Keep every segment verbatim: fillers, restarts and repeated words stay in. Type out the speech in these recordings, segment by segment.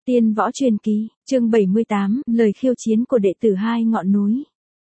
Tiên võ truyền kỳ, chương bảy mươi tám, lời khiêu chiến của đệ tử hai ngọn núi.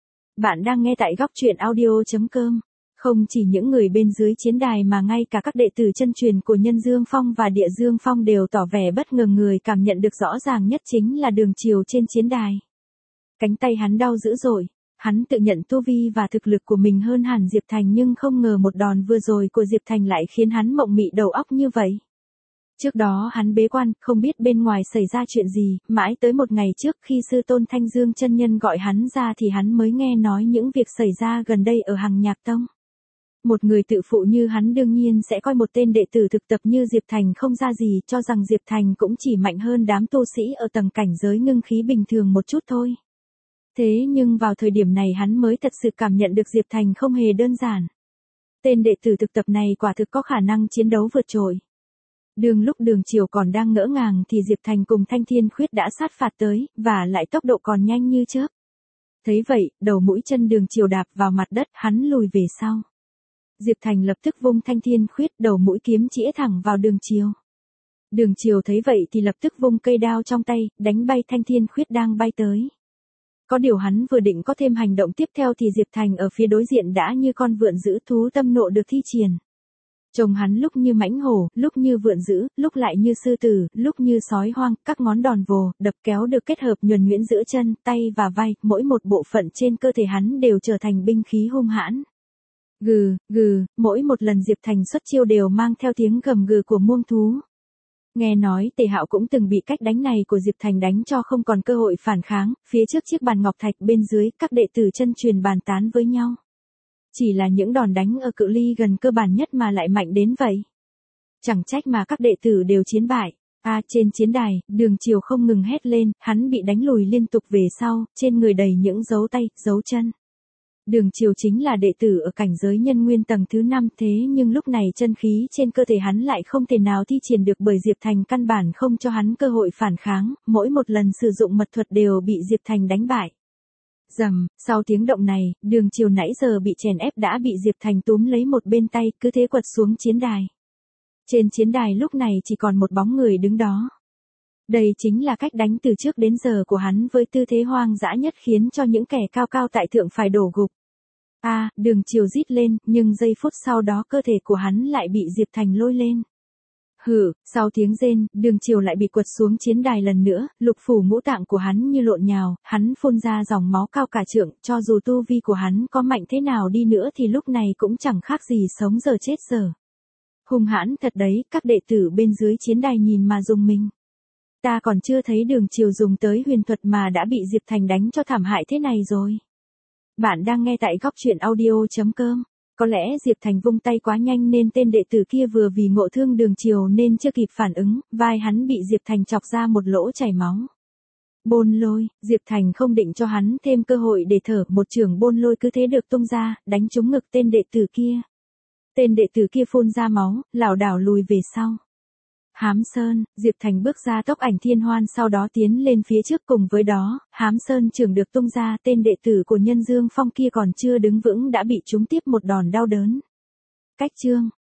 Bạn đang nghe tại góc truyện audio chấm com. Không chỉ những người bên dưới chiến đài mà ngay cả các đệ tử chân truyền của Nhân Dương Phong và Địa Dương Phong đều tỏ vẻ bất ngờ. Người cảm nhận được rõ ràng nhất chính là Đường Triều trên chiến đài. Cánh tay hắn đau dữ dội, hắn tự nhận tu vi và thực lực của mình hơn hẳn Diệp Thành, nhưng không ngờ một đòn vừa rồi của Diệp Thành lại khiến hắn mộng mị đầu óc như vậy. Trước đó hắn bế quan, không biết bên ngoài xảy ra chuyện gì, mãi tới một ngày trước khi sư tôn Thanh Dương chân nhân gọi hắn ra thì hắn mới nghe nói những việc xảy ra gần đây ở Hằng Nhạc Tông. Một người tự phụ như hắn đương nhiên sẽ coi một tên đệ tử thực tập như Diệp Thành không ra gì, cho rằng Diệp Thành cũng chỉ mạnh hơn đám tu sĩ ở tầng cảnh giới ngưng khí bình thường một chút thôi. Thế nhưng vào thời điểm này hắn mới thật sự cảm nhận được Diệp Thành không hề đơn giản. Tên đệ tử thực tập này quả thực có khả năng chiến đấu vượt trội. Đường lúc Đường Triều còn đang ngỡ ngàng thì Diệp Thành cùng Thanh Thiên Khuyết đã sát phạt tới, và lại tốc độ còn nhanh như chớp. Thấy vậy, đầu mũi chân Đường Triều đạp vào mặt đất, hắn lùi về sau. Diệp Thành lập tức vung Thanh Thiên Khuyết, đầu mũi kiếm chĩa thẳng vào Đường Triều. Đường Triều thấy vậy thì lập tức vung cây đao trong tay, đánh bay Thanh Thiên Khuyết đang bay tới. Có điều hắn vừa định có thêm hành động tiếp theo thì Diệp Thành ở phía đối diện đã như con vượn dữ, thú tâm nộ được thi triển. Trông hắn lúc như mãnh hổ, lúc như vượn dữ, lúc lại như sư tử, lúc như sói hoang, các ngón đòn vồ, đập kéo được kết hợp nhuần nhuyễn giữa chân, tay và vai, mỗi một bộ phận trên cơ thể hắn đều trở thành binh khí hung hãn. Gừ, gừ, mỗi một lần Diệp Thành xuất chiêu đều mang theo tiếng gầm gừ của muông thú. Nghe nói Tề Hạo cũng từng bị cách đánh này của Diệp Thành đánh cho không còn cơ hội phản kháng, phía trước chiếc bàn ngọc thạch bên dưới, các đệ tử chân truyền bàn tán với nhau. Chỉ là những đòn đánh ở cự ly gần cơ bản nhất mà lại mạnh đến vậy. Chẳng trách mà các đệ tử đều chiến bại. A à, trên chiến đài, Đường Triều không ngừng hét lên, hắn bị đánh lùi liên tục về sau, trên người đầy những dấu tay, dấu chân. Đường Triều chính là đệ tử ở cảnh giới nhân nguyên tầng thứ năm, thế nhưng lúc này chân khí trên cơ thể hắn lại không thể nào thi triển được bởi Diệp Thành căn bản không cho hắn cơ hội phản kháng, mỗi một lần sử dụng mật thuật đều bị Diệp Thành đánh bại. Rầm, sau tiếng động này, Đường Triều nãy giờ bị chèn ép đã bị Diệp Thành túm lấy một bên tay, cứ thế quật xuống chiến đài. Trên chiến đài lúc này chỉ còn một bóng người đứng đó. Đây chính là cách đánh từ trước đến giờ của hắn, với tư thế hoang dã nhất khiến cho những kẻ cao cao tại thượng phải đổ gục. A, à, Đường Triều rít lên, nhưng giây phút sau đó cơ thể của hắn lại bị Diệp Thành lôi lên. Hừ, sau tiếng rên, Đường Triều lại bị quật xuống chiến đài lần nữa, lục phủ ngũ tạng của hắn như lộn nhào, hắn phun ra dòng máu cao cả trượng, cho dù tu vi của hắn có mạnh thế nào đi nữa thì lúc này cũng chẳng khác gì sống giờ chết giờ. Hung hãn thật đấy, các đệ tử bên dưới chiến đài nhìn mà rùng mình. Ta còn chưa thấy Đường Triều dùng tới huyền thuật mà đã bị Diệp Thành đánh cho thảm hại thế này rồi. Bạn đang nghe tại góc truyện audio chấm com. Có lẽ Diệp Thành vung tay quá nhanh nên tên đệ tử kia vừa vì ngộ thương Đường Triều nên chưa kịp phản ứng, vai hắn bị Diệp Thành chọc ra một lỗ chảy máu. Bôn lôi, Diệp Thành không định cho hắn thêm cơ hội để thở, một chưởng bôn lôi cứ thế được tung ra, đánh trúng ngực tên đệ tử kia. Tên đệ tử kia phun ra máu, lảo đảo lùi về sau. Hám Sơn, Diệp Thành bước ra tốc ảnh thiên hoan, sau đó tiến lên phía trước, cùng với đó, Hám Sơn chưởng được tung ra, tên đệ tử của Nhân Dương Phong kia còn chưa đứng vững đã bị trúng tiếp một đòn đau đớn. Cách chương,